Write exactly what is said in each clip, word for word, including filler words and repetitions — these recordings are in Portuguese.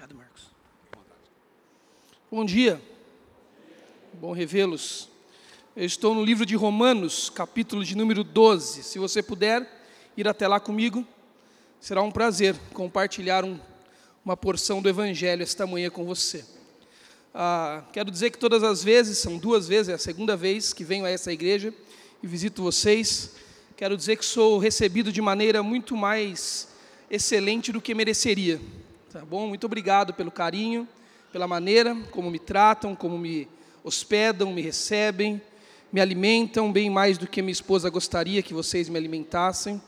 Obrigado, Marcos. Bom dia. Bom revê-los. Eu estou no livro de Romanos, capítulo de número doze. Se você puder ir até lá comigo, será um prazer compartilhar um, uma porção do Evangelho esta manhã com você. Ah, quero dizer que todas as vezes, são duas vezes, é a segunda vez que venho a essa igreja e visito vocês. Quero dizer que sou recebido de maneira muito mais excelente do que mereceria. Tá bom? Muito obrigado pelo carinho, pela maneira como me tratam, como me hospedam, me recebem, me alimentam bem mais do que minha esposa gostaria que vocês me alimentassem.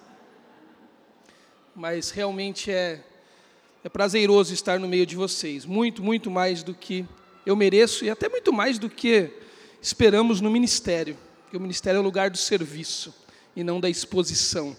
Mas realmente é, é prazeroso estar no meio de vocês, muito, muito mais do que eu mereço e até muito mais do que esperamos no ministério, porque o ministério é o lugar do serviço e não da exposição.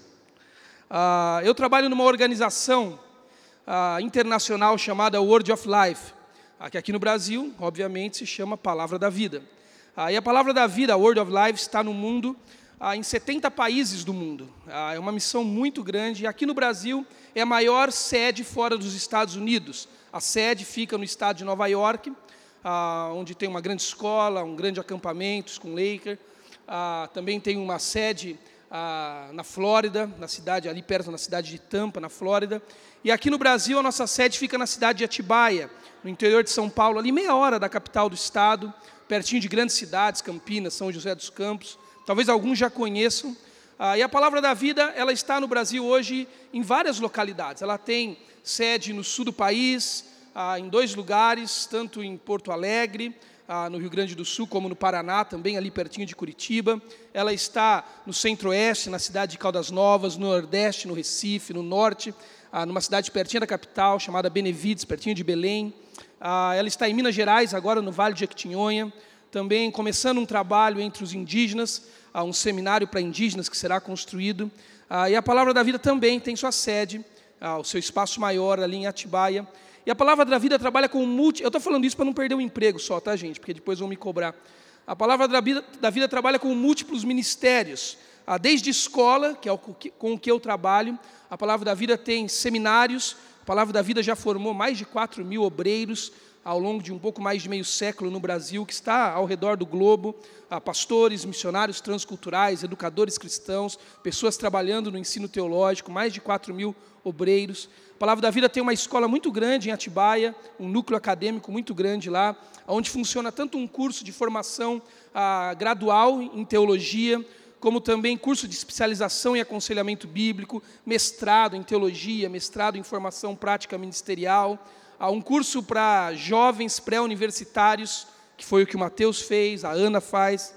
Ah, eu trabalho numa organização ah, internacional chamada Word of Life, que aqui no Brasil, obviamente, se chama Palavra da Vida. Ah, e a Palavra da Vida, a Word of Life, está no mundo, ah, em setenta países do mundo. Ah, é uma missão muito grande. E aqui no Brasil é a maior sede fora dos Estados Unidos. A sede fica no estado de Nova York, ah, onde tem uma grande escola, um grande acampamento com Laker. Ah, também tem uma sede ah, na Flórida, na cidade, ali perto, na cidade de Tampa, na Flórida. E aqui no Brasil, a nossa sede fica na cidade de Atibaia, no interior de São Paulo, ali meia hora da capital do estado, pertinho de grandes cidades, Campinas, São José dos Campos. Talvez alguns já conheçam. Ah, e a Palavra da Vida, ela está no Brasil hoje em várias localidades. Ela tem sede no sul do país, ah, em dois lugares, tanto em Porto Alegre, ah, no Rio Grande do Sul, como no Paraná, também ali pertinho de Curitiba. Ela está no centro-oeste, na cidade de Caldas Novas, no nordeste, no Recife, no norte, ah, numa cidade pertinho da capital, chamada Benevides, pertinho de Belém. Ah, ela está em Minas Gerais, agora no Vale de Jequitinhonha, também começando um trabalho entre os indígenas, ah, um seminário para indígenas que será construído. Ah, e a Palavra da Vida também tem sua sede, ah, o seu espaço maior ali em Atibaia. E a Palavra da Vida trabalha com multi... Eu estou falando isso para não perder o emprego só, tá, gente? Porque depois vão me cobrar. A Palavra da Vida, da vida trabalha com múltiplos ministérios. Ah, desde escola, que é o, com o que eu trabalho, a Palavra da Vida tem seminários. A Palavra da Vida já formou mais de quatro mil obreiros ao longo de um pouco mais de meio século no Brasil, que está ao redor do globo, ah, pastores, missionários transculturais, educadores cristãos, pessoas trabalhando no ensino teológico, mais de quatro mil obreiros. A Palavra da Vida tem uma escola muito grande em Atibaia, um núcleo acadêmico muito grande lá, onde funciona tanto um curso de formação ah, gradual em teologia, como também curso de especialização em aconselhamento bíblico, mestrado em teologia, mestrado em formação prática ministerial, um curso para jovens pré-universitários, que foi o que o Mateus fez, a Ana faz,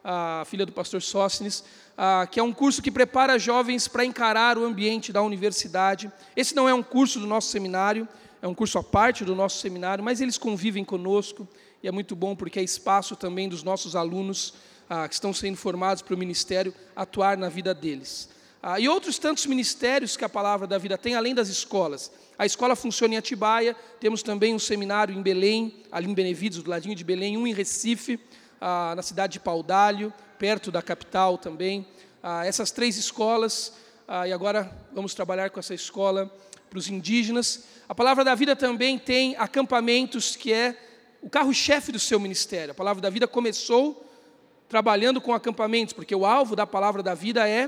a filha do pastor Sócines, que é um curso que prepara jovens para encarar o ambiente da universidade. Esse não é um curso do nosso seminário, é um curso à parte do nosso seminário, mas eles convivem conosco, e é muito bom porque é espaço também dos nossos alunos Ah, que estão sendo formados para o ministério atuar na vida deles. Ah, e outros tantos ministérios que a Palavra da Vida tem, além das escolas. A escola funciona em Atibaia, temos também um seminário em Belém, ali em Benevides, do ladinho de Belém, um em Recife, ah, na cidade de Paudalho, perto da capital também. Ah, essas três escolas, ah, e agora vamos trabalhar com essa escola para os indígenas. A Palavra da Vida também tem acampamentos, que é o carro-chefe do seu ministério. A Palavra da Vida começou trabalhando com acampamentos, porque o alvo da Palavra da Vida é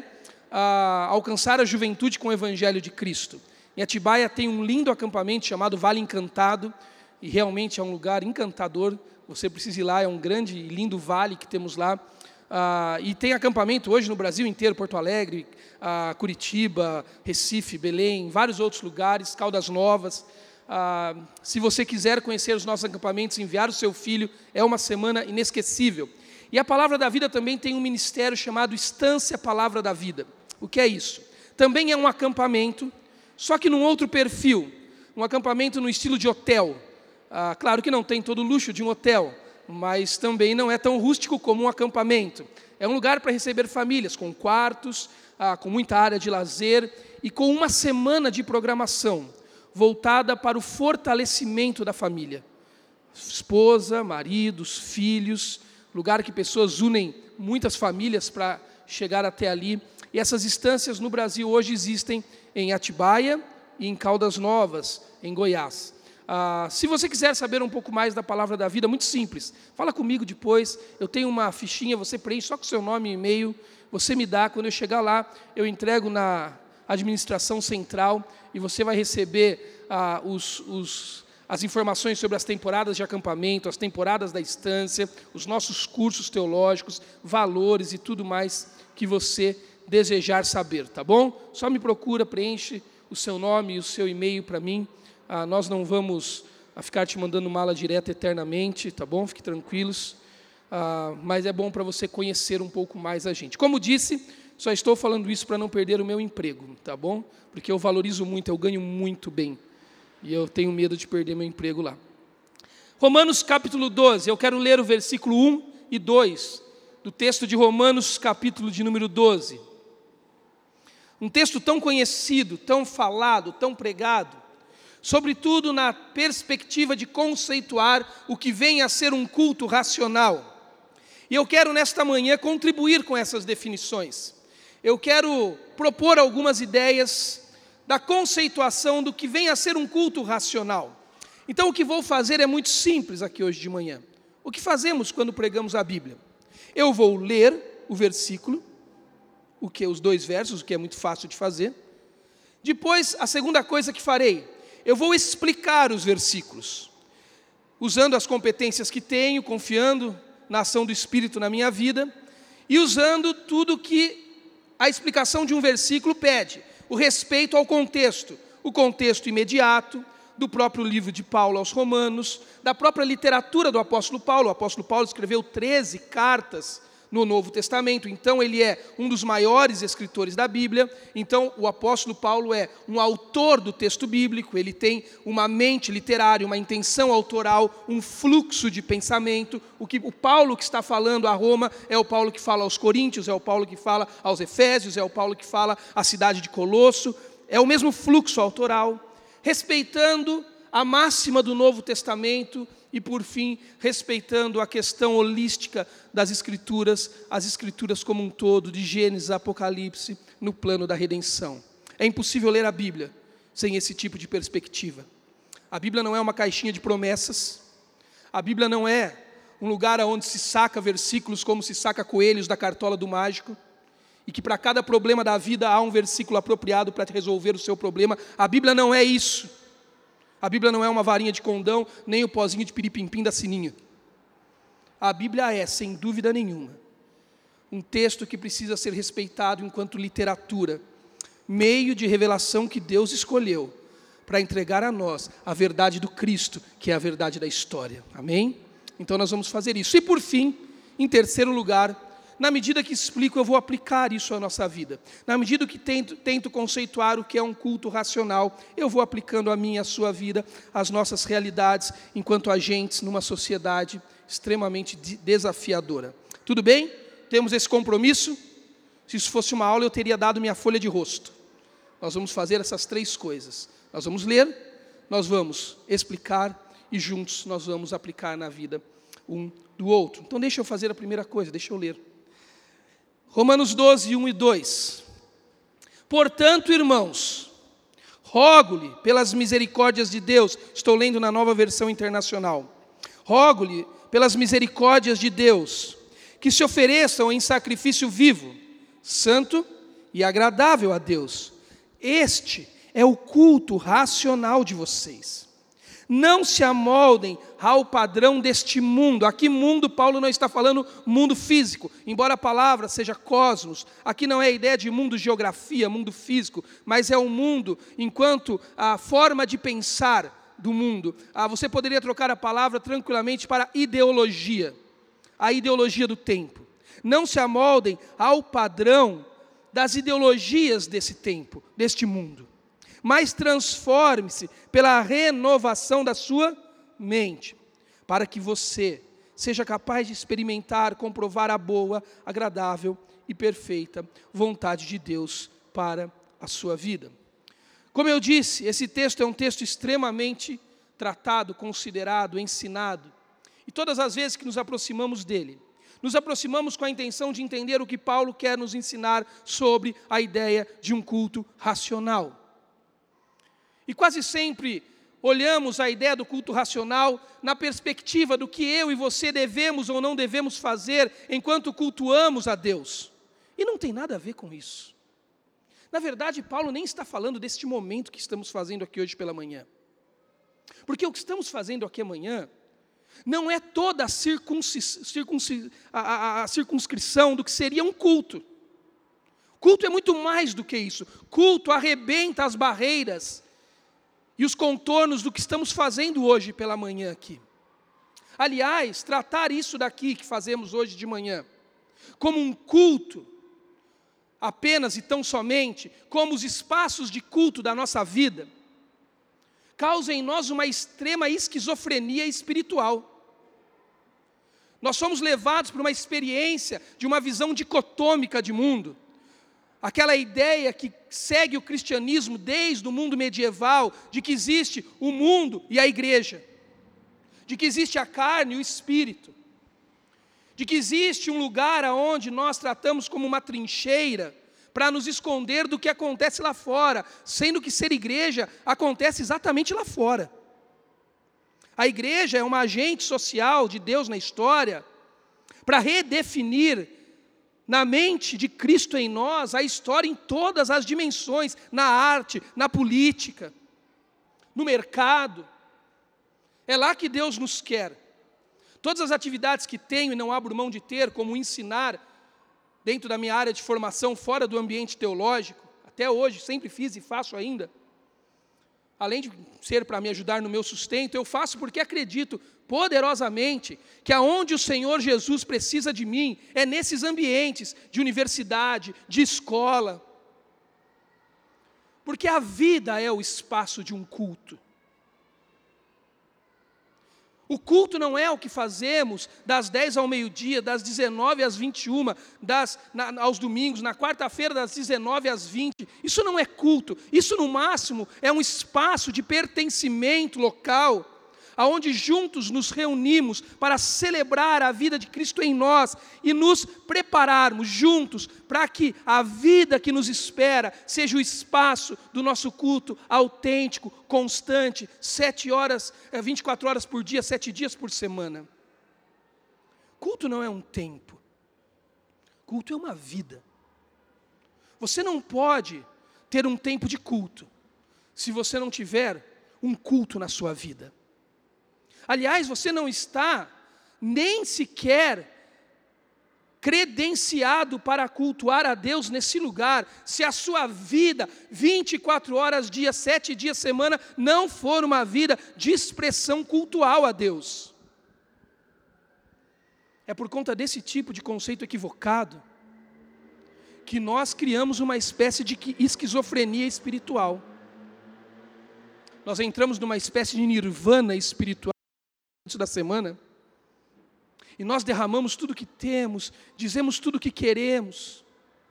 ah, alcançar a juventude com o Evangelho de Cristo. Em Atibaia tem um lindo acampamento chamado Vale Encantado, e realmente é um lugar encantador, você precisa ir lá, é um grande e lindo vale que temos lá. Ah, e tem acampamento hoje no Brasil inteiro, Porto Alegre, ah, Curitiba, Recife, Belém, vários outros lugares, Caldas Novas. Ah, se você quiser conhecer os nossos acampamentos, enviar o seu filho, é uma semana inesquecível. E a Palavra da Vida também tem um ministério chamado Estância Palavra da Vida. O que é isso? Também é um acampamento, só que num outro perfil. Um acampamento no estilo de hotel. Ah, claro que não tem todo o luxo de um hotel, mas também não é tão rústico como um acampamento. É um lugar para receber famílias, com quartos, ah, com muita área de lazer e com uma semana de programação voltada para o fortalecimento da família. Esposa, maridos, filhos, lugar que pessoas unem muitas famílias para chegar até ali. E essas instâncias no Brasil hoje existem em Atibaia e em Caldas Novas, em Goiás. Ah, se você quiser saber um pouco mais da Palavra da Vida, muito simples, fala comigo depois, eu tenho uma fichinha, você preenche só com seu nome e e-mail, você me dá, quando eu chegar lá, eu entrego na administração central e você vai receber ah, os, os, as informações sobre as temporadas de acampamento, as temporadas da estância, os nossos cursos teológicos, valores e tudo mais que você desejar saber, tá bom? Só me procura, preenche o seu nome e o seu e-mail para mim. Ah, nós não vamos ah, ficar te mandando mala direta eternamente, tá bom? Fique tranquilos. Ah, mas é bom para você conhecer um pouco mais a gente. Como disse, só estou falando isso para não perder o meu emprego, tá bom? Porque eu valorizo muito, eu ganho muito bem. E eu tenho medo de perder meu emprego lá. Romanos capítulo doze, eu quero ler o versículo um e dois do texto de Romanos capítulo de número doze. Um texto tão conhecido, tão falado, tão pregado, sobretudo na perspectiva de conceituar o que vem a ser um culto racional. E eu quero nesta manhã contribuir com essas definições. Eu quero propor algumas ideias da conceituação do que vem a ser um culto racional. Então o que vou fazer é muito simples aqui hoje de manhã. O que fazemos quando pregamos a Bíblia? Eu vou ler o versículo, o que os dois versos, o que é muito fácil de fazer. Depois, a segunda coisa que farei, eu vou explicar os versículos, usando as competências que tenho, confiando na ação do Espírito na minha vida, e usando tudo que a explicação de um versículo pede, o respeito ao contexto, o contexto imediato do próprio livro de Paulo aos Romanos, da própria literatura do apóstolo Paulo. O apóstolo Paulo escreveu treze cartas no Novo Testamento, então ele é um dos maiores escritores da Bíblia. Então o apóstolo Paulo é um autor do texto bíblico, ele tem uma mente literária, uma intenção autoral, um fluxo de pensamento. O que o Paulo que está falando a Roma é o Paulo que fala aos Coríntios, é o Paulo que fala aos Efésios, é o Paulo que fala à cidade de Colosso, é o mesmo fluxo autoral, respeitando a máxima do Novo Testamento e, por fim, respeitando a questão holística das Escrituras, as Escrituras como um todo, de Gênesis a Apocalipse, no plano da redenção. É impossível ler a Bíblia sem esse tipo de perspectiva. A Bíblia não é uma caixinha de promessas, a Bíblia não é um lugar onde se saca versículos como se saca coelhos da cartola do mágico, e que para cada problema da vida há um versículo apropriado para resolver o seu problema. A Bíblia não é isso. A Bíblia não é uma varinha de condão, nem o pozinho de piripimpim da sininha. A Bíblia é, sem dúvida nenhuma, um texto que precisa ser respeitado enquanto literatura, meio de revelação que Deus escolheu para entregar a nós a verdade do Cristo, que é a verdade da história. Amém? Então nós vamos fazer isso. E por fim, em terceiro lugar, na medida que explico, eu vou aplicar isso à nossa vida. Na medida que tento, tento conceituar o que é um culto racional, eu vou aplicando a minha e a sua vida, as nossas realidades, enquanto agentes numa sociedade extremamente desafiadora. Tudo bem? Temos esse compromisso? Se isso fosse uma aula, eu teria dado minha folha de rosto. Nós vamos fazer essas três coisas. Nós vamos ler, nós vamos explicar e juntos nós vamos aplicar na vida um do outro. Então deixa eu fazer a primeira coisa, deixa eu ler. Romanos doze, um e dois. Portanto, irmãos, rogo-lhe pelas misericórdias de Deus, estou lendo na Nova Versão Internacional, rogo-lhe pelas misericórdias de Deus, que se ofereçam em sacrifício vivo, santo e agradável a Deus. Este é o culto racional de vocês. Não se amoldem ao padrão deste mundo. Aqui mundo, Paulo não está falando mundo físico, embora a palavra seja cosmos. Aqui não é a ideia de mundo geografia, mundo físico, mas é um mundo enquanto a forma de pensar do mundo. Ah, você poderia trocar a palavra tranquilamente para ideologia, a ideologia do tempo. Não se amoldem ao padrão das ideologias desse tempo, deste mundo, mas transforme-se pela renovação da sua mente, para que você seja capaz de experimentar, comprovar a boa, agradável e perfeita vontade de Deus para a sua vida. Como eu disse, esse texto é um texto extremamente tratado, considerado, ensinado, e todas as vezes que nos aproximamos dele, nos aproximamos com a intenção de entender o que Paulo quer nos ensinar sobre a ideia de um culto racional. E quase sempre olhamos a ideia do culto racional na perspectiva do que eu e você devemos ou não devemos fazer enquanto cultuamos a Deus. E não tem nada a ver com isso. Na verdade, Paulo nem está falando deste momento que estamos fazendo aqui hoje pela manhã. Porque o que estamos fazendo aqui amanhã não é toda a, circuncis, circuncis, a, a, a circunscrição do que seria um culto. Culto é muito mais do que isso. Culto arrebenta as barreiras e os contornos do que estamos fazendo hoje pela manhã aqui. Aliás, tratar isso daqui que fazemos hoje de manhã como um culto, apenas e tão somente, como os espaços de culto da nossa vida, causa em nós uma extrema esquizofrenia espiritual. Nós somos levados por uma experiência de uma visão dicotômica de mundo. Aquela ideia que segue o cristianismo desde o mundo medieval, de que existe o mundo e a igreja, de que existe a carne e o espírito, de que existe um lugar onde nós tratamos como uma trincheira para nos esconder do que acontece lá fora, sendo que ser igreja acontece exatamente lá fora. A igreja é uma agente social de Deus na história para redefinir na mente de Cristo em nós a história em todas as dimensões, na arte, na política, no mercado. É lá que Deus nos quer. Todas as atividades que tenho e não abro mão de ter, como ensinar, dentro da minha área de formação, fora do ambiente teológico, até hoje, sempre fiz e faço ainda, além de ser para me ajudar no meu sustento, eu faço porque acredito poderosamente que aonde o Senhor Jesus precisa de mim, é nesses ambientes de universidade, de escola, porque a vida é o espaço de um culto. O culto não é o que fazemos das dez ao meio-dia, das dezenove às vinte e uma, das, na, aos domingos, na quarta-feira das dezenove às vinte. Isso não é culto. Isso, no máximo, é um espaço de pertencimento local, aonde juntos nos reunimos para celebrar a vida de Cristo em nós e nos prepararmos juntos para que a vida que nos espera seja o espaço do nosso culto autêntico, constante, sete horas, vinte e quatro horas por dia, sete dias por semana. Culto não é um tempo. Culto é uma vida. Você não pode ter um tempo de culto se você não tiver um culto na sua vida. Aliás, você não está nem sequer credenciado para cultuar a Deus nesse lugar, se a sua vida, vinte e quatro horas dia, sete dias semana, não for uma vida de expressão cultual a Deus. É por conta desse tipo de conceito equivocado que nós criamos uma espécie de esquizofrenia espiritual. Nós entramos numa espécie de nirvana espiritual da semana, e nós derramamos tudo o que temos, dizemos tudo o que queremos.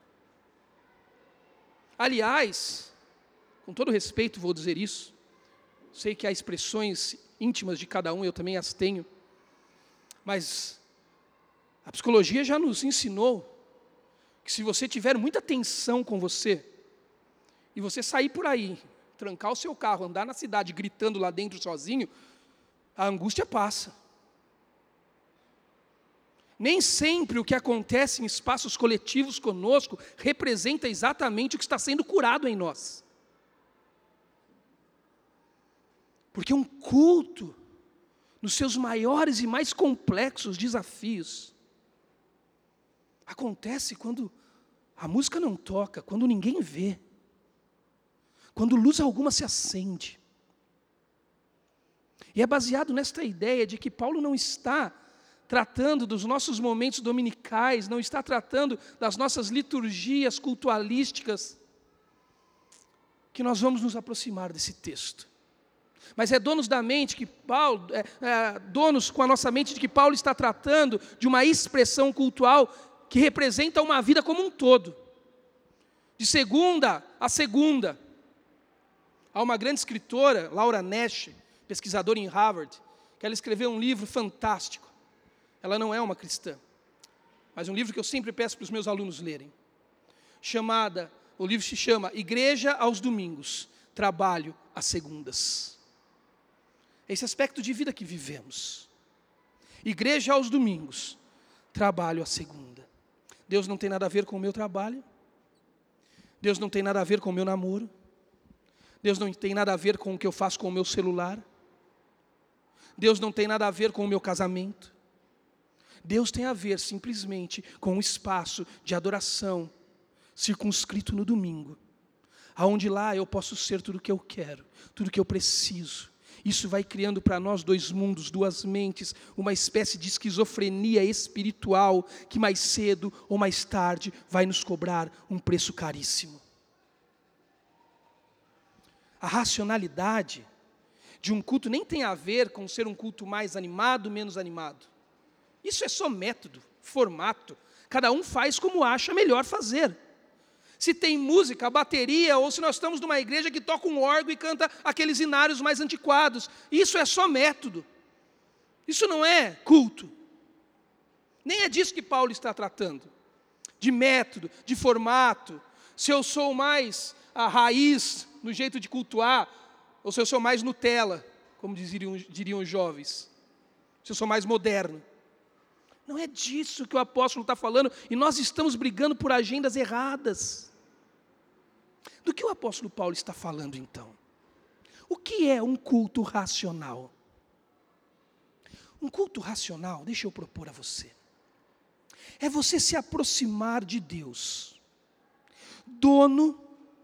Aliás, com todo respeito vou dizer isso, sei que há expressões íntimas de cada um, eu também as tenho, mas a psicologia já nos ensinou que se você tiver muita tensão com você, e você sair por aí, trancar o seu carro, andar na cidade gritando lá dentro sozinho, a angústia passa. Nem sempre o que acontece em espaços coletivos conosco representa exatamente o que está sendo curado em nós. Porque um culto, nos seus maiores e mais complexos desafios, acontece quando a música não toca, quando ninguém vê, quando luz alguma se acende. E é baseado nesta ideia de que Paulo não está tratando dos nossos momentos dominicais, não está tratando das nossas liturgias cultualísticas, que nós vamos nos aproximar desse texto. Mas é donos da mente que Paulo, é, é, donos com a nossa mente de que Paulo está tratando de uma expressão cultual que representa uma vida como um todo, de segunda a segunda. Há uma grande escritora, Laura Nash, pesquisadora em Harvard, que ela escreveu um livro fantástico. Ela não é uma cristã, mas um livro que eu sempre peço para os meus alunos lerem. Chamada, o livro se chama Igreja aos Domingos, Trabalho às Segundas. esse aspecto de vida que vivemos. Igreja aos domingos, trabalho à segunda. Deus não tem nada a ver com o meu trabalho. Deus não tem nada a ver com o meu namoro. Deus não tem nada a ver com o que eu faço com o meu celular. Deus não tem nada a ver com o meu casamento. Deus tem a ver simplesmente com um espaço de adoração circunscrito no domingo, aonde lá eu posso ser tudo o que eu quero, tudo o que eu preciso. Isso vai criando para nós dois mundos, duas mentes, uma espécie de esquizofrenia espiritual que mais cedo ou mais tarde vai nos cobrar um preço caríssimo. A racionalidade de um culto nem tem a ver com ser um culto mais animado, menos animado. Isso é só método, formato. Cada um faz como acha melhor fazer. Se tem música, bateria, ou se nós estamos numa igreja que toca um órgão e canta aqueles hinários mais antiquados. Isso é só método. Isso não é culto. Nem é disso que Paulo está tratando. De método, de formato. Se eu sou mais a raiz no jeito de cultuar, ou se eu sou mais Nutella, como diriam, diriam os jovens. Se eu sou mais moderno. Não é disso que o apóstolo está falando, e nós estamos brigando por agendas erradas. Do que o apóstolo Paulo está falando então? O que é um culto racional? Um culto racional, deixa eu propor a você, é você se aproximar de Deus, dono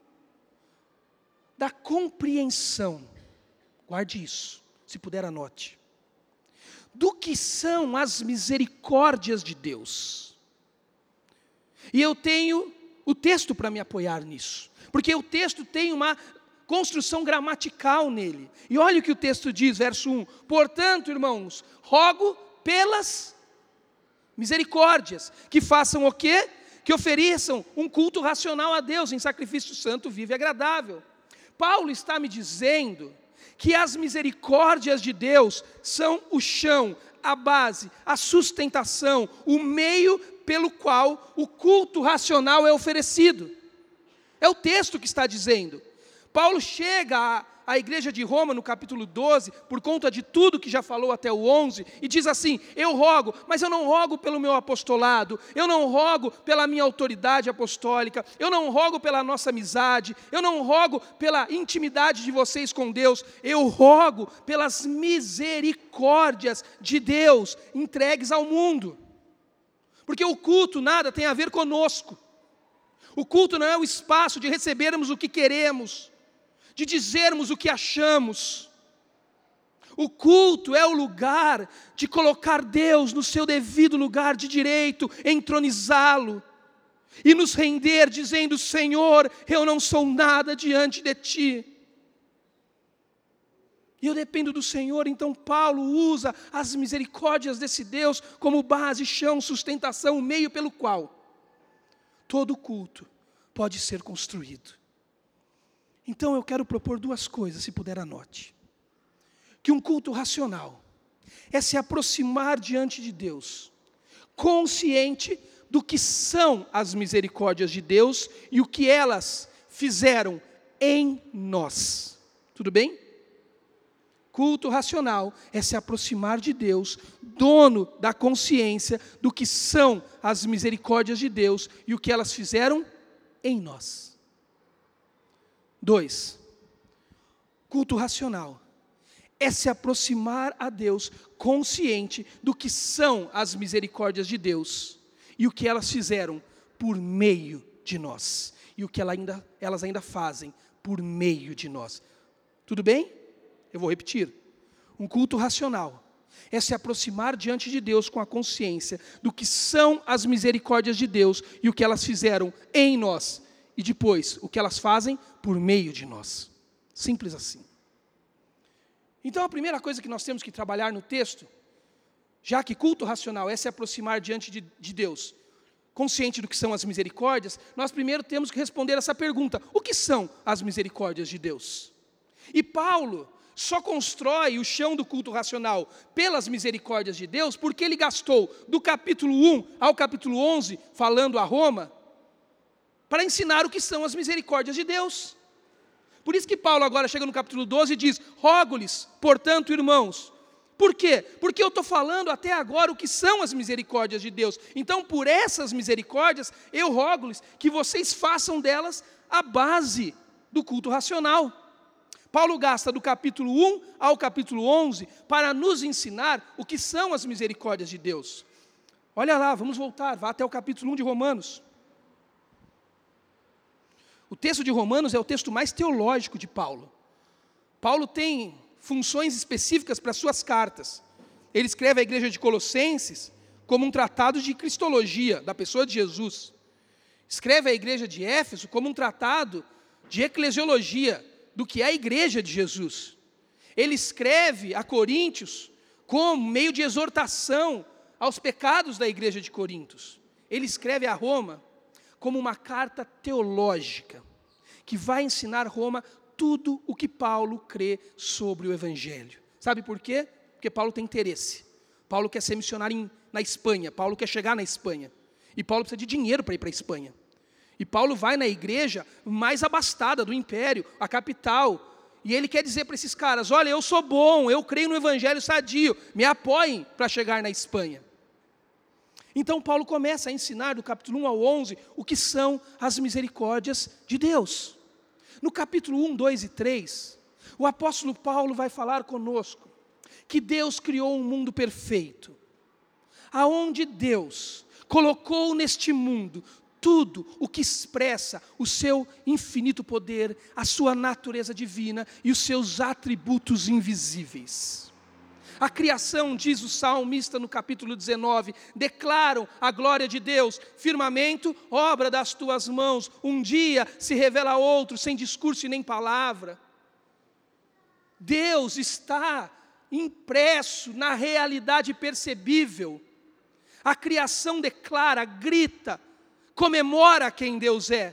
da compreensão, guarde isso, se puder anote, do que são as misericórdias de Deus. E eu tenho o texto para me apoiar nisso, porque o texto tem uma construção gramatical nele. E olha o que o texto diz, verso um: portanto, irmãos, rogo pelas misericórdias, que façam o quê? Que ofereçam um culto racional a Deus, em sacrifício santo, vivo e agradável. Paulo está me dizendo que as misericórdias de Deus são o chão, a base, a sustentação, o meio pelo qual o culto racional é oferecido. É o texto que está dizendo. Paulo chega à, à igreja de Roma, no capítulo doze, por conta de tudo que já falou até o onze, e diz assim: eu rogo, mas eu não rogo pelo meu apostolado, eu não rogo pela minha autoridade apostólica, eu não rogo pela nossa amizade, eu não rogo pela intimidade de vocês com Deus, eu rogo pelas misericórdias de Deus entregues ao mundo. Porque o culto nada tem a ver conosco. O culto não é o espaço de recebermos o que queremos, de dizermos o que achamos. O culto é o lugar de colocar Deus no seu devido lugar de direito, entronizá-lo e nos render dizendo: Senhor, eu não sou nada diante de Ti. E eu dependo do Senhor. Então Paulo usa as misericórdias desse Deus como base, chão, sustentação, o meio pelo qual todo culto pode ser construído. Então eu quero propor duas coisas, se puder anote. Que um culto racional é se aproximar diante de Deus, consciente do que são as misericórdias de Deus e o que elas fizeram em nós. Tudo bem? Culto racional é se aproximar de Deus, dono da consciência do que são as misericórdias de Deus e o que elas fizeram em nós. Dois, culto racional é se aproximar a Deus consciente do que são as misericórdias de Deus e o que elas fizeram por meio de nós e o que ela ainda, elas ainda fazem por meio de nós. Tudo bem? Eu vou repetir. Um culto racional é se aproximar diante de Deus com a consciência do que são as misericórdias de Deus e o que elas fizeram em nós. E depois, o que elas fazem por meio de nós. Simples assim. Então, a primeira coisa que nós temos que trabalhar no texto, já que culto racional é se aproximar diante de, de Deus, consciente do que são as misericórdias, nós primeiro temos que responder essa pergunta: o que são as misericórdias de Deus? E Paulo só constrói o chão do culto racional pelas misericórdias de Deus, porque ele gastou do capítulo um ao capítulo onze, falando a Roma, para ensinar o que são as misericórdias de Deus. Por isso que Paulo agora chega no capítulo doze e diz: rogo-lhes, portanto, irmãos. Por quê? Porque eu estou falando até agora o que são as misericórdias de Deus. Então, por essas misericórdias, eu rogo-lhes que vocês façam delas a base do culto racional. Paulo gasta do capítulo um ao capítulo onze para nos ensinar o que são as misericórdias de Deus. Olha lá, vamos voltar, vá até o capítulo um de Romanos. O texto de Romanos é o texto mais teológico de Paulo. Paulo tem funções específicas para suas cartas. Ele escreve à igreja de Colossenses como um tratado de cristologia, da pessoa de Jesus. Escreve à igreja de Éfeso como um tratado de eclesiologia, do que é a igreja de Jesus. Ele escreve a Coríntios como meio de exortação aos pecados da igreja de Corintos. Ele escreve a Roma como uma carta teológica, que vai ensinar Roma tudo o que Paulo crê sobre o Evangelho. Sabe por quê? Porque Paulo tem interesse. Paulo quer ser missionário em, na Espanha, Paulo quer chegar na Espanha. E Paulo precisa de dinheiro para ir para a Espanha. E Paulo vai na igreja mais abastada do império, a capital, e ele quer dizer para esses caras: olha, eu sou bom, eu creio no Evangelho sadio, me apoiem para chegar na Espanha. Então Paulo começa a ensinar do capítulo um ao onze o que são as misericórdias de Deus. No capítulo um, dois e três, o apóstolo Paulo vai falar conosco que Deus criou um mundo perfeito, aonde Deus colocou neste mundo tudo o que expressa o seu infinito poder, a sua natureza divina e os seus atributos invisíveis. A criação, diz o salmista no capítulo dezenove, declaram a glória de Deus: firmamento, obra das tuas mãos, um dia se revela outro, sem discurso e nem palavra. Deus está impresso na realidade percebível. A criação declara, grita, comemora quem Deus é.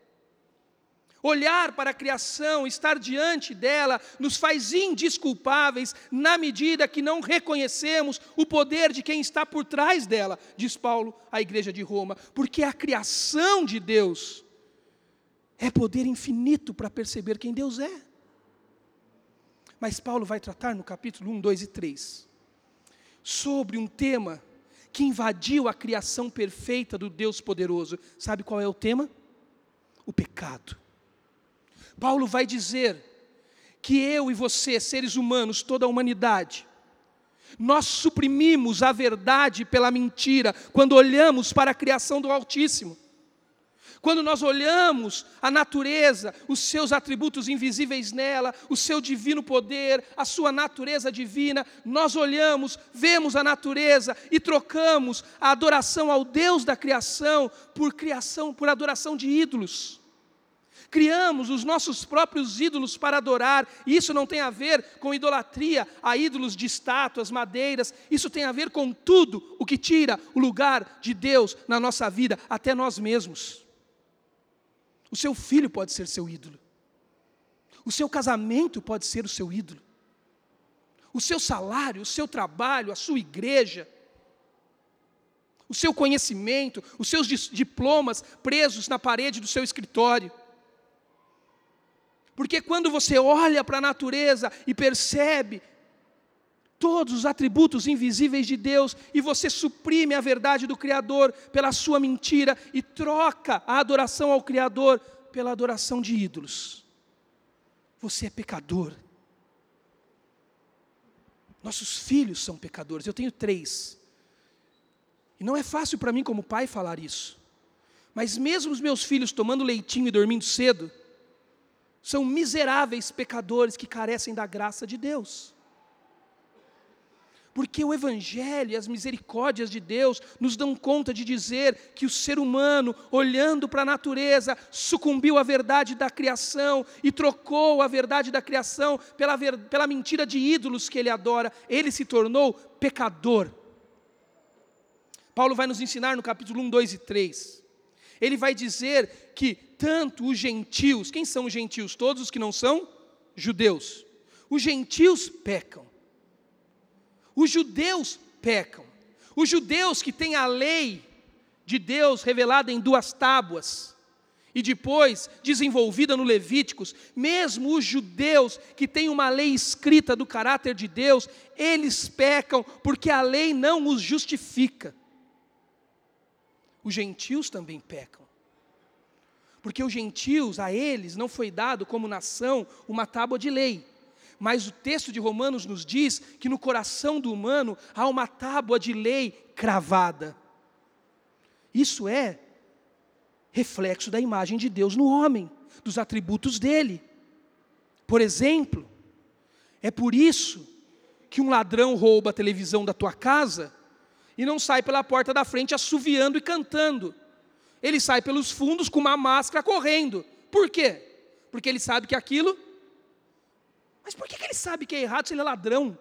Olhar para a criação, estar diante dela, nos faz indesculpáveis na medida que não reconhecemos o poder de quem está por trás dela, diz Paulo à igreja de Roma, porque a criação de Deus é poder infinito para perceber quem Deus é. Mas Paulo vai tratar no capítulo um, dois e três sobre um tema que invadiu a criação perfeita do Deus poderoso. Sabe qual é o tema? O pecado. Paulo vai dizer que eu e você, seres humanos, toda a humanidade, nós suprimimos a verdade pela mentira quando olhamos para a criação do Altíssimo. Quando nós olhamos a natureza, os seus atributos invisíveis nela, o seu divino poder, a sua natureza divina, nós olhamos, vemos a natureza e trocamos a adoração ao Deus da criação por criação, por adoração de ídolos. Criamos os nossos próprios ídolos para adorar, e isso não tem a ver com idolatria a ídolos de estátuas, madeiras, isso tem a ver com tudo o que tira o lugar de Deus na nossa vida, até nós mesmos. O seu filho pode ser seu ídolo, o seu casamento pode ser o seu ídolo, o seu salário, o seu trabalho, a sua igreja, o seu conhecimento, os seus diplomas presos na parede do seu escritório. Porque quando você olha para a natureza e percebe todos os atributos invisíveis de Deus, e você suprime a verdade do Criador pela sua mentira, e troca a adoração ao Criador pela adoração de ídolos, você é pecador. Nossos filhos são pecadores, eu tenho três, e não é fácil para mim como pai falar isso, mas mesmo os meus filhos tomando leitinho e dormindo cedo, são miseráveis pecadores que carecem da graça de Deus. Porque o Evangelho e as misericórdias de Deus nos dão conta de dizer que o ser humano, olhando para a natureza, sucumbiu à verdade da criação e trocou a verdade da criação pela, ver, pela mentira de ídolos que ele adora. Ele se tornou pecador. Paulo vai nos ensinar no capítulo um, dois e três. Ele vai dizer que tanto os gentios, quem são os gentios? Todos os que não são judeus. Os gentios pecam. Os judeus pecam. Os judeus que têm a lei de Deus revelada em duas tábuas, e depois desenvolvida no Levíticos, mesmo os judeus que têm uma lei escrita do caráter de Deus, eles pecam porque a lei não os justifica. Os gentios também pecam. Porque os gentios, a eles, não foi dado como nação uma tábua de lei. Mas o texto de Romanos nos diz que no coração do humano há uma tábua de lei cravada. Isso é reflexo da imagem de Deus no homem, dos atributos dele. Por exemplo, é por isso que um ladrão rouba a televisão da tua casa e não sai pela porta da frente assoviando e cantando. Ele sai pelos fundos com uma máscara correndo. Por quê? Porque ele sabe que aquilo... Mas por que ele sabe que é errado se ele é ladrão?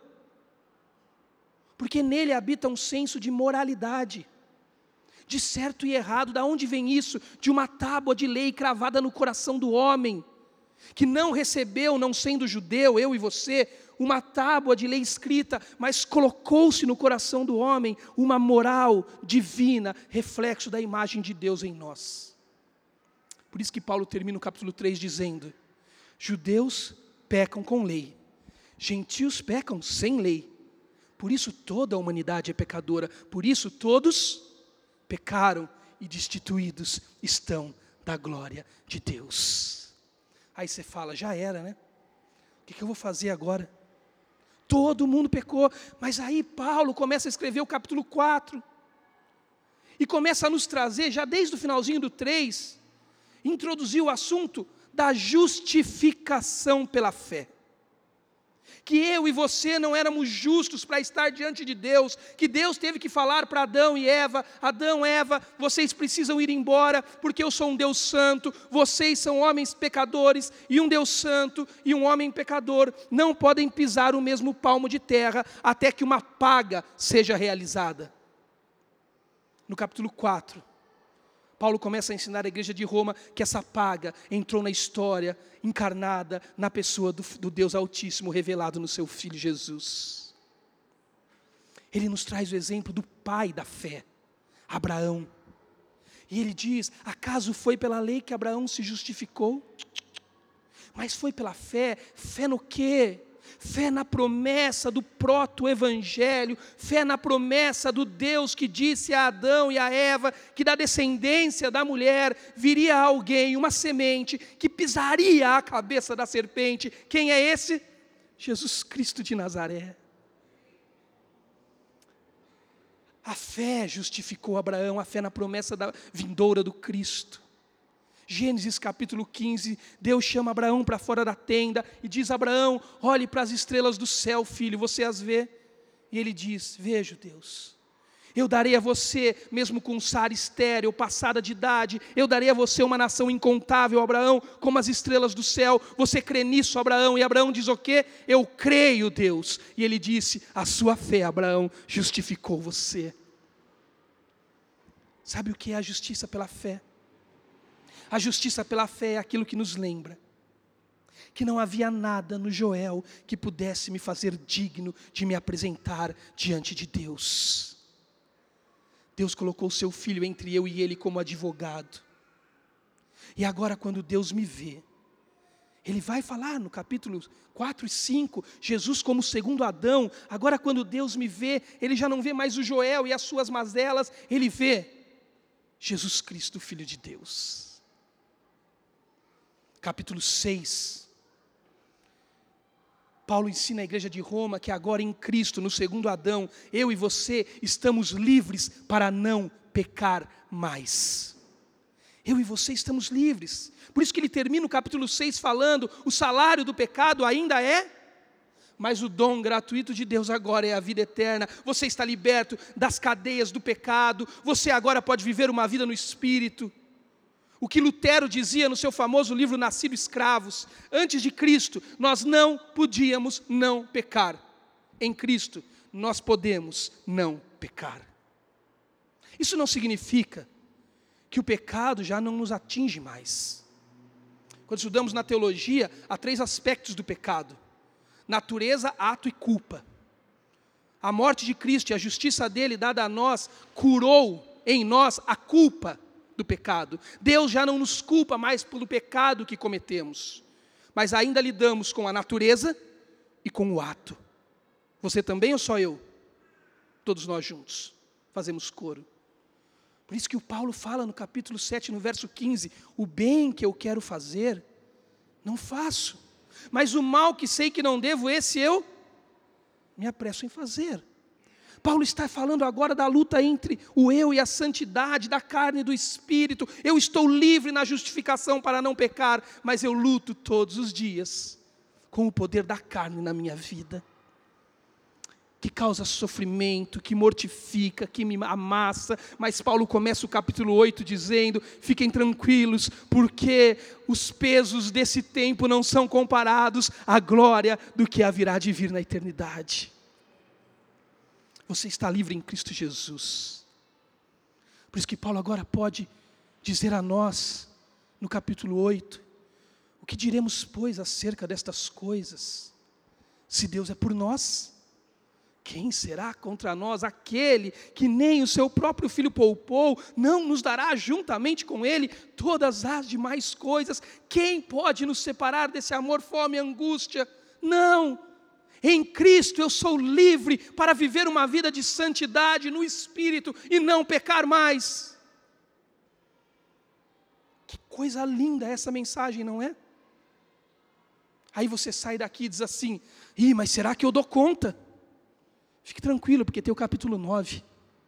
Porque nele habita um senso de moralidade, de certo e errado. Da onde vem isso? De uma tábua de lei cravada no coração do homem, que não recebeu, não sendo judeu, eu e você, uma tábua de lei escrita, mas colocou-se no coração do homem uma moral divina, reflexo da imagem de Deus em nós. Por isso que Paulo termina o capítulo três dizendo: judeus pecam com lei, gentios pecam sem lei, por isso toda a humanidade é pecadora, por isso todos pecaram e destituídos estão da glória de Deus. Aí você fala, já era, né? O que, que eu vou fazer agora? Todo mundo pecou, mas aí Paulo começa a escrever o capítulo quatro, e começa a nos trazer, já desde o finalzinho do três, introduzir o assunto da justificação pela fé. Que eu e você não éramos justos para estar diante de Deus, que Deus teve que falar para Adão e Eva: Adão, Eva, vocês precisam ir embora, porque eu sou um Deus santo, vocês são homens pecadores, e um Deus santo e um homem pecador não podem pisar o mesmo palmo de terra, até que uma paga seja realizada. No capítulo quatro, Paulo começa a ensinar a igreja de Roma que essa paga entrou na história, encarnada na pessoa do, do Deus Altíssimo, revelado no seu Filho Jesus. Ele nos traz o exemplo do pai da fé, Abraão. E ele diz: acaso foi pela lei que Abraão se justificou? Mas foi pela fé. Fé no quê? Fé na promessa do proto-evangelho, fé na promessa do Deus que disse a Adão e a Eva que da descendência da mulher viria alguém, uma semente, que pisaria a cabeça da serpente. Quem é esse? Jesus Cristo de Nazaré. A fé justificou Abraão, a fé na promessa da vindoura do Cristo. Gênesis capítulo quinze, Deus chama Abraão para fora da tenda e diz: Abraão, olhe para as estrelas do céu, filho, você as vê? E ele diz: vejo, Deus. Eu darei a você, mesmo com sara estéril, passada de idade, eu darei a você uma nação incontável, Abraão, como as estrelas do céu. Você crê nisso, Abraão? E Abraão diz o quê? Eu creio, Deus. E ele disse: a sua fé, Abraão, justificou você. Sabe o que é a justiça pela fé? A justiça pela fé é aquilo que nos lembra que não havia nada no Joel que pudesse me fazer digno de me apresentar diante de Deus. Deus colocou o seu filho entre eu e ele como advogado. E agora, quando Deus me vê, ele vai falar no capítulo quatro e cinco, Jesus como segundo Adão. Agora, quando Deus me vê, ele já não vê mais o Joel e as suas mazelas, ele vê Jesus Cristo, Filho de Deus. Capítulo seis, Paulo ensina a igreja de Roma que agora em Cristo, no segundo Adão, eu e você estamos livres para não pecar mais. Eu e você estamos livres. Por isso que ele termina o capítulo seis falando: o salário do pecado ainda é, mas o dom gratuito de Deus agora é a vida eterna. Você está liberto das cadeias do pecado, você agora pode viver uma vida no Espírito. O que Lutero dizia no seu famoso livro Nascido Escravos: antes de Cristo, nós não podíamos não pecar. Em Cristo, nós podemos não pecar. Isso não significa que o pecado já não nos atinge mais. Quando estudamos na teologia, há três aspectos do pecado: natureza, ato e culpa. A morte de Cristo e a justiça dele dada a nós, curou em nós a culpa do pecado. Deus já não nos culpa mais pelo pecado que cometemos, mas ainda lidamos com a natureza e com o ato. Você também ou só eu? Todos nós juntos fazemos coro. Por isso que o Paulo fala no capítulo sete, no verso quinze, o bem que eu quero fazer, não faço, mas o mal que sei que não devo, esse eu me apresso em fazer. Paulo está falando agora da luta entre o eu e a santidade, da carne e do espírito. Eu estou livre na justificação para não pecar, mas eu luto todos os dias com o poder da carne na minha vida, que causa sofrimento, que mortifica, que me amassa. Mas Paulo começa o capítulo oito dizendo, fiquem tranquilos, porque os pesos desse tempo não são comparados à glória do que haverá de vir na eternidade. Você está livre em Cristo Jesus. Por isso que Paulo agora pode dizer a nós, no capítulo oito, o que diremos, pois, acerca destas coisas? Se Deus é por nós, quem será contra nós? Aquele que nem o seu próprio Filho poupou, não nos dará juntamente com Ele todas as demais coisas? Quem pode nos separar desse amor, fome e angústia? Não! Em Cristo eu sou livre para viver uma vida de santidade no Espírito e não pecar mais. Que coisa linda essa mensagem, não é? Aí você sai daqui e diz assim, ih, mas será que eu dou conta? Fique tranquilo, porque tem o capítulo nove.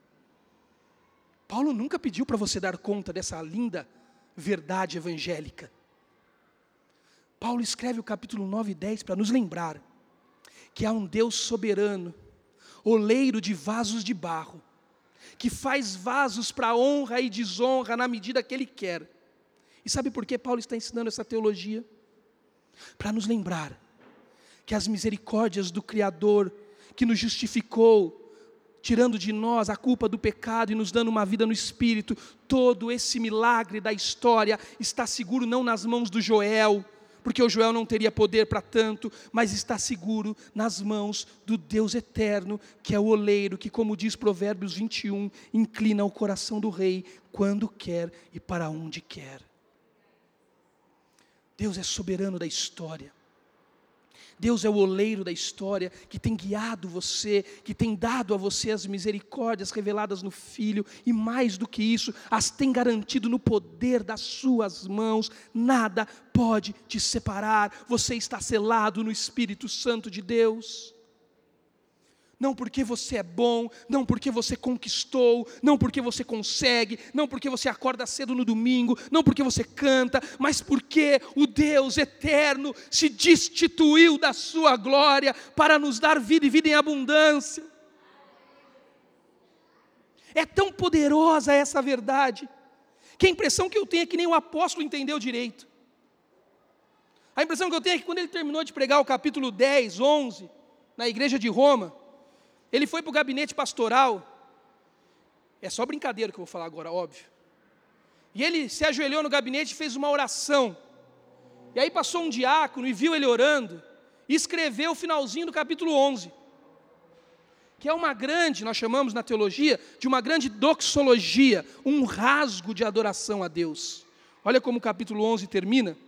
Paulo nunca pediu para você dar conta dessa linda verdade evangélica. Paulo escreve o capítulo nove e dez para nos lembrar que há um Deus soberano, oleiro de vasos de barro, que faz vasos para honra e desonra na medida que Ele quer. E sabe por que Paulo está ensinando essa teologia? Para nos lembrar que as misericórdias do Criador, que nos justificou, tirando de nós a culpa do pecado e nos dando uma vida no Espírito, todo esse milagre da história está seguro não nas mãos do Joel, porque o Joel não teria poder para tanto, mas está seguro nas mãos do Deus eterno, que é o oleiro, que, como diz Provérbios vinte e um, inclina o coração do rei quando quer e para onde quer. Deus é soberano da história. Deus é o oleiro da história, que tem guiado você, que tem dado a você as misericórdias reveladas no Filho, e mais do que isso, as tem garantido no poder das suas mãos. Nada pode te separar, você está selado no Espírito Santo de Deus. Não porque você é bom, não porque você conquistou, não porque você consegue, não porque você acorda cedo no domingo, não porque você canta, mas porque o Deus eterno se destituiu da sua glória para nos dar vida e vida em abundância. É tão poderosa essa verdade, que a impressão que eu tenho é que nem o apóstolo entendeu direito. A impressão que eu tenho é que quando ele terminou de pregar o capítulo dez, onze, na igreja de Roma, ele foi para o gabinete pastoral, é só brincadeira que eu vou falar agora, óbvio. E ele se ajoelhou no gabinete e fez uma oração. E aí passou um diácono e viu ele orando, e escreveu o finalzinho do capítulo onze. Que é uma grande, nós chamamos na teologia, de uma grande doxologia, um rasgo de adoração a Deus. Olha como o capítulo onze termina.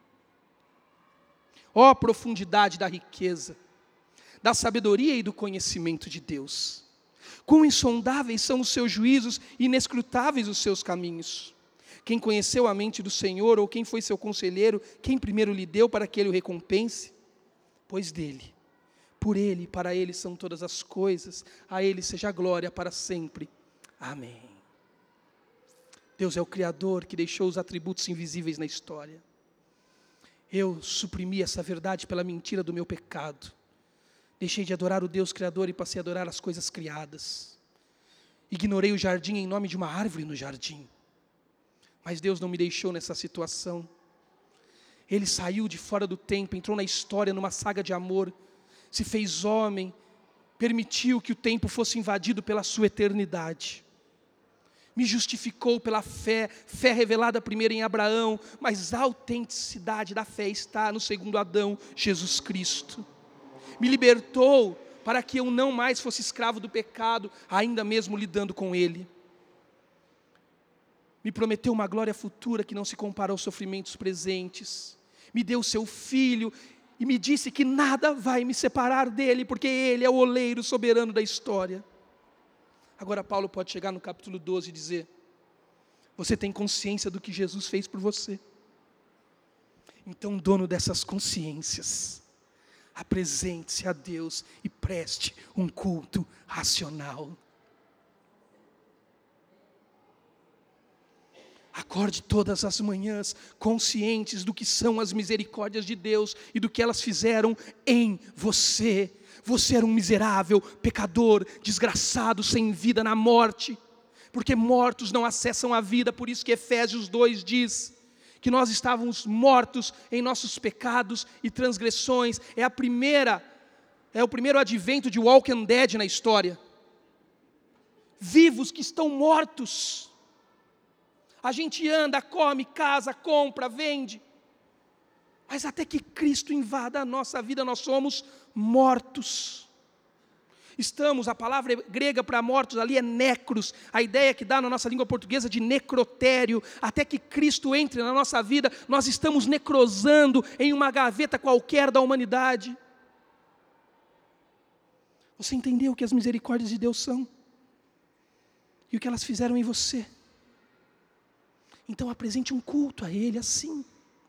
Ó profundidade da riqueza, da sabedoria e do conhecimento de Deus. Quão insondáveis são os seus juízos e inescrutáveis os seus caminhos. Quem conheceu a mente do Senhor, ou quem foi seu conselheiro, quem primeiro lhe deu para que ele o recompense? Pois dele, por ele, para ele são todas as coisas, a ele seja a glória para sempre. Amém. Deus é o Criador que deixou os atributos invisíveis na história. Eu suprimi essa verdade pela mentira do meu pecado. Deixei de adorar o Deus Criador e passei a adorar as coisas criadas. Ignorei o jardim em nome de uma árvore no jardim. Mas Deus não me deixou nessa situação. Ele saiu de fora do tempo, entrou na história numa saga de amor, se fez homem, permitiu que o tempo fosse invadido pela sua eternidade. Me justificou pela fé, fé revelada primeiro em Abraão, mas a autenticidade da fé está no segundo Adão, Jesus Cristo. Me libertou para que eu não mais fosse escravo do pecado, ainda mesmo lidando com ele. me prometeu uma glória futura que não se compara aos sofrimentos presentes, me deu seu Filho e me disse que nada vai me separar dele, porque ele é o oleiro soberano da história. Agora Paulo pode chegar no capítulo doze e dizer: você tem consciência do que Jesus fez por você? Então, dono dessas consciências, apresente-se a Deus e preste um culto racional. Acorde todas as manhãs conscientes do que são as misericórdias de Deus e do que elas fizeram em você. Você era um miserável, pecador, desgraçado, sem vida na morte, porque mortos não acessam a vida. Por isso que Efésios dois diz que nós estávamos mortos em nossos pecados e transgressões. É a primeira, é o primeiro advento de Walking Dead na história. Vivos que estão mortos. A gente anda, come, casa, compra, vende. Mas até que Cristo invada a nossa vida, nós somos mortos. Estamos, a palavra grega para mortos ali é necros. A ideia que dá na nossa língua portuguesa de necrotério. Até que Cristo entre na nossa vida, nós estamos necrosando em uma gaveta qualquer da humanidade. Você entendeu o que as misericórdias de Deus são? E o que elas fizeram em você? Então apresente um culto a Ele assim.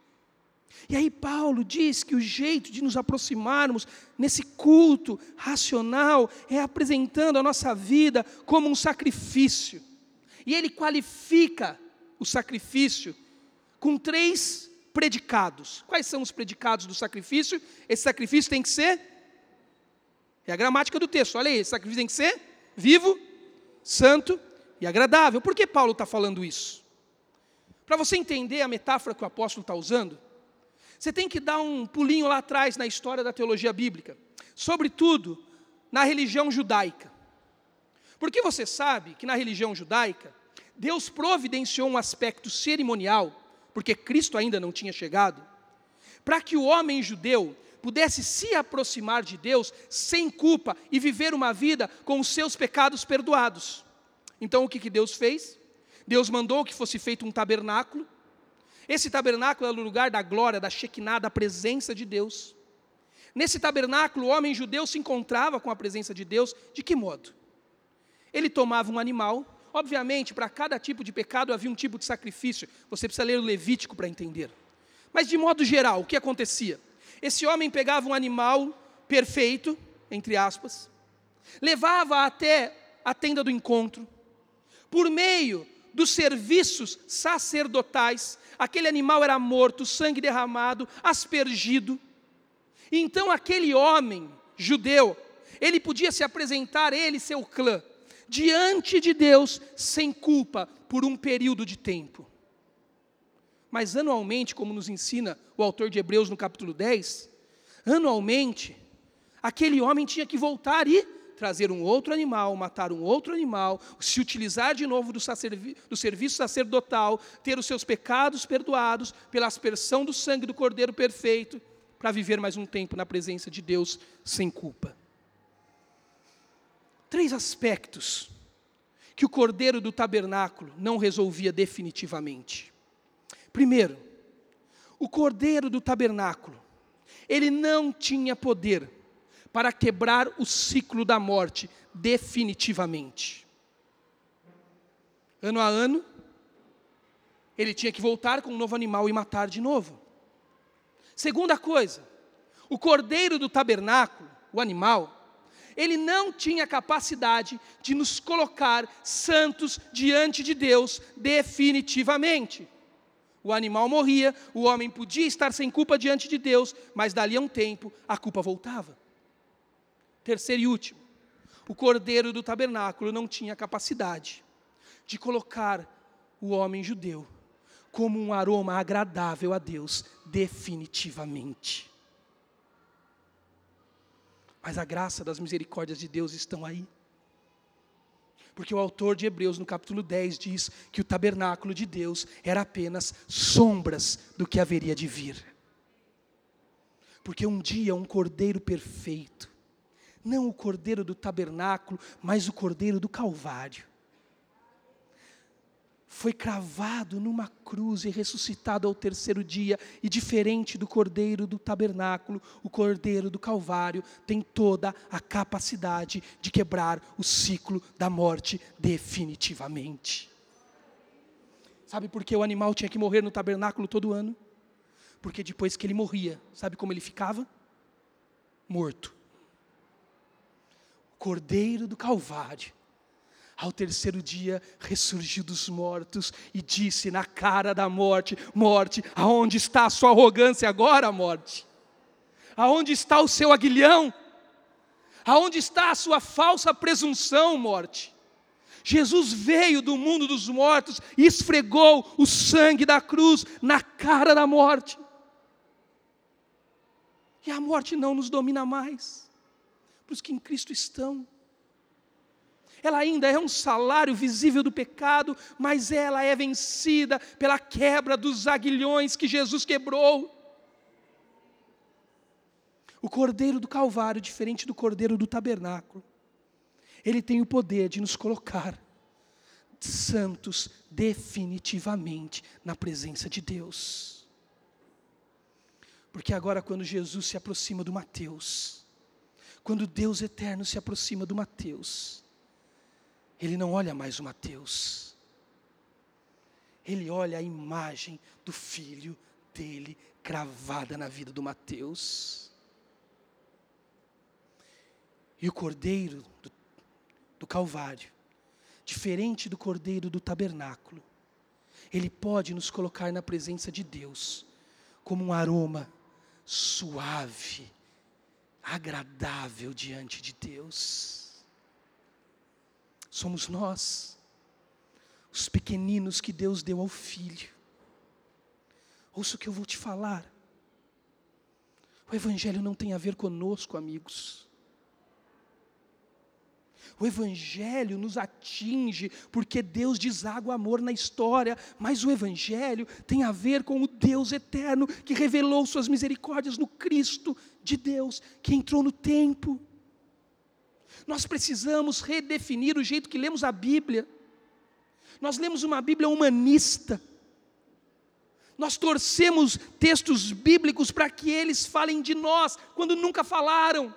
E aí Paulo diz que o jeito de nos aproximarmos nesse culto racional é apresentando a nossa vida como um sacrifício. E ele qualifica o sacrifício com três predicados. Quais são os predicados do sacrifício? Esse sacrifício tem que ser, é a gramática do texto, olha aí, esse sacrifício tem que ser vivo, santo e agradável. Por que Paulo está falando isso? Para você entender a metáfora que o apóstolo está usando, você tem que dar um pulinho lá atrás na história da teologia bíblica, sobretudo na religião judaica. Porque você sabe que na religião judaica, Deus providenciou um aspecto cerimonial, porque Cristo ainda não tinha chegado, para que o homem judeu pudesse se aproximar de Deus sem culpa e viver uma vida com os seus pecados perdoados. Então o que que Deus fez? Deus mandou que fosse feito um tabernáculo. Esse tabernáculo era o lugar da glória, da Shekinah, da presença de Deus. Nesse tabernáculo, o homem judeu se encontrava com a presença de Deus. De que modo? Ele tomava um animal. Obviamente, para cada tipo de pecado havia um tipo de sacrifício. Você precisa ler o Levítico para entender. Mas de modo geral, o que acontecia? Esse homem pegava um animal perfeito, entre aspas, levava até a tenda do encontro. Por meio dos serviços sacerdotais, aquele animal era morto, sangue derramado, aspergido. E então aquele homem judeu, ele podia se apresentar, ele e seu clã, diante de Deus, sem culpa, por um período de tempo. Mas anualmente, como nos ensina o autor de Hebreus no capítulo dez, anualmente, aquele homem tinha que voltar e trazer um outro animal, matar um outro animal, se utilizar de novo do, sacervi- do serviço sacerdotal, ter os seus pecados perdoados pela aspersão do sangue do Cordeiro perfeito, para viver mais um tempo na presença de Deus sem culpa. Três aspectos que o Cordeiro do tabernáculo não resolvia definitivamente. Primeiro, o Cordeiro do tabernáculo, ele não tinha poder para quebrar o ciclo da morte definitivamente. Ano a ano, ele tinha que voltar com um novo animal e matar de novo. Segunda coisa, o cordeiro do tabernáculo, o animal, ele não tinha capacidade de nos colocar santos diante de Deus definitivamente. O animal morria, o homem podia estar sem culpa diante de Deus, mas dali a um tempo a culpa voltava. Terceiro e último, o cordeiro do tabernáculo não tinha capacidade de colocar o homem judeu como um aroma agradável a Deus, definitivamente. Mas a graça das misericórdias de Deus estão aí. Porque o autor de Hebreus, no capítulo dez, diz que o tabernáculo de Deus era apenas sombras do que haveria de vir. Porque um dia um cordeiro perfeito, não o cordeiro do tabernáculo, mas o cordeiro do Calvário, foi cravado numa cruz e ressuscitado ao terceiro dia, e diferente do cordeiro do tabernáculo, o cordeiro do Calvário tem toda a capacidade de quebrar o ciclo da morte definitivamente. Sabe por que o animal tinha que morrer no tabernáculo todo ano? Porque depois que ele morria, sabe como ele ficava? Morto. O cordeiro do Calvário, ao terceiro dia, ressurgiu dos mortos e disse na cara da morte: morte, aonde está a sua arrogância agora, morte? Aonde está o seu aguilhão? Aonde está a sua falsa presunção, morte? Jesus veio do mundo dos mortos e esfregou o sangue da cruz na cara da morte. E a morte não nos domina mais, para os que em Cristo estão. Ela ainda é um salário visível do pecado, mas ela é vencida pela quebra dos aguilhões que Jesus quebrou. O cordeiro do Calvário, diferente do cordeiro do tabernáculo, ele tem o poder de nos colocar santos definitivamente na presença de Deus. Porque agora, quando Jesus se aproxima do Mateus, quando Deus eterno se aproxima do Mateus, ele não olha mais o Mateus, ele olha a imagem do filho dele cravada na vida do Mateus. E o cordeiro do, do Calvário, diferente do cordeiro do tabernáculo, ele pode nos colocar na presença de Deus como um aroma suave, agradável diante de Deus. Somos nós, os pequeninos que Deus deu ao Filho. Ouça o que eu vou te falar. O Evangelho não tem a ver conosco, amigos. O Evangelho nos atinge porque Deus deságua amor na história, mas o Evangelho tem a ver com o Deus eterno que revelou suas misericórdias no Cristo de Deus, que entrou no tempo. Nós precisamos redefinir o jeito que lemos a Bíblia. Nós lemos uma Bíblia humanista. Nós torcemos textos bíblicos para que eles falem de nós, quando nunca falaram.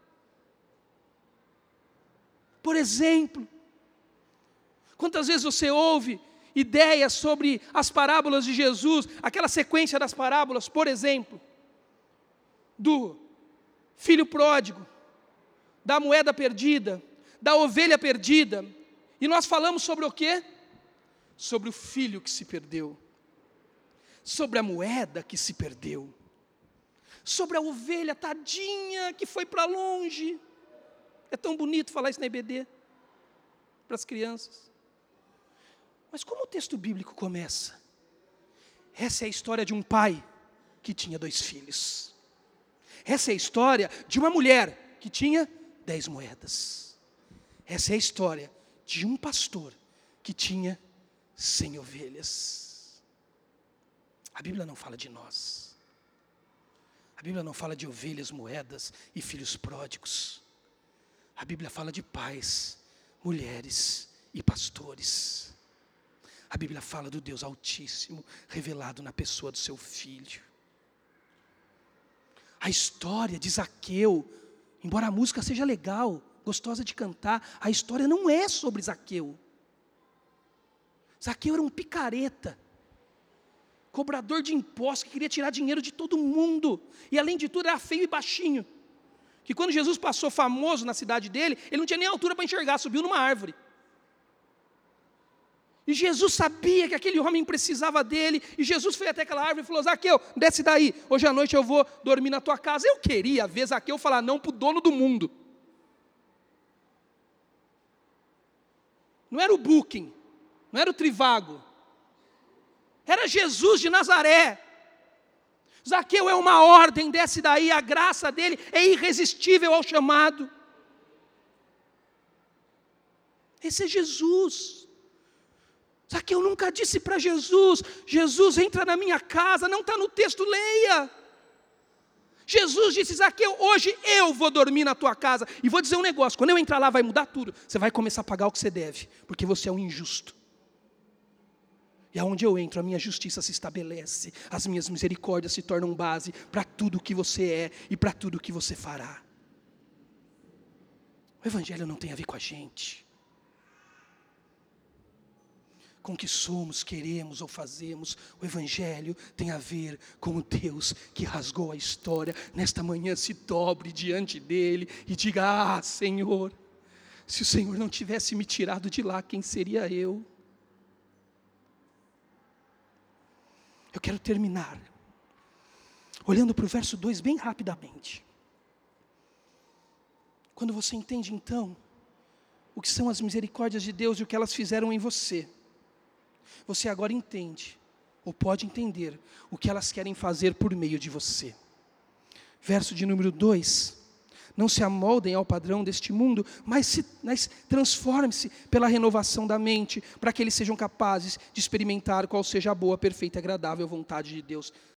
Por exemplo, quantas vezes você ouve ideias sobre as parábolas de Jesus, aquela sequência das parábolas, por exemplo, do filho pródigo, da moeda perdida, da ovelha perdida, e nós falamos sobre o quê? Sobre o filho que se perdeu, sobre a moeda que se perdeu, sobre a ovelha tadinha que foi para longe. É tão bonito falar isso na I B D, para as crianças. Mas como o texto bíblico começa? Essa é a história de um pai que tinha dois filhos. Essa é a história de uma mulher que tinha dez moedas. Essa é a história de um pastor que tinha cem ovelhas. A Bíblia não fala de nós. A Bíblia não fala de ovelhas, moedas e filhos pródigos. A Bíblia fala de pais, mulheres e pastores. A Bíblia fala do Deus Altíssimo revelado na pessoa do seu Filho. A história de Zaqueu, embora a música seja legal, gostosa de cantar, a história não é sobre Zaqueu. Zaqueu era um picareta, cobrador de impostos, que queria tirar dinheiro de todo mundo. E além de tudo era feio e baixinho. Que quando Jesus passou famoso na cidade dele, ele não tinha nem altura para enxergar, subiu numa árvore. E Jesus sabia que aquele homem precisava dele, e Jesus foi até aquela árvore e falou: Zaqueu, desce daí, hoje à noite eu vou dormir na tua casa. Eu queria ver Zaqueu falar não para o dono do mundo. Não era o Booking, não era o Trivago, era Jesus de Nazaré. Zaqueu é uma ordem, desce daí, a graça dele é irresistível ao chamado. Esse é Jesus. Zaqueu nunca disse para Jesus: Jesus, entra na minha casa, não está no texto, leia. Jesus disse: Zaqueu, hoje eu vou dormir na tua casa, e vou dizer um negócio, quando eu entrar lá vai mudar tudo, você vai começar a pagar o que você deve, porque você é um injusto. E aonde eu entro, a minha justiça se estabelece, as minhas misericórdias se tornam base para tudo que você é e para tudo que você fará. O Evangelho não tem a ver com a gente, com o que somos, queremos ou fazemos. O Evangelho tem a ver com o Deus que rasgou a história. Nesta manhã se dobre diante dele e diga: ah, Senhor, se o Senhor não tivesse me tirado de lá, quem seria eu? Eu quero terminar olhando para o verso dois bem rapidamente. Quando você entende então o que são as misericórdias de Deus e o que elas fizeram em você, você agora entende, ou pode entender, o que elas querem fazer por meio de você. Verso de número dois: não se amoldem ao padrão deste mundo, mas, se, mas transforme-se pela renovação da mente, para que eles sejam capazes de experimentar qual seja a boa, perfeita e agradável vontade de Deus.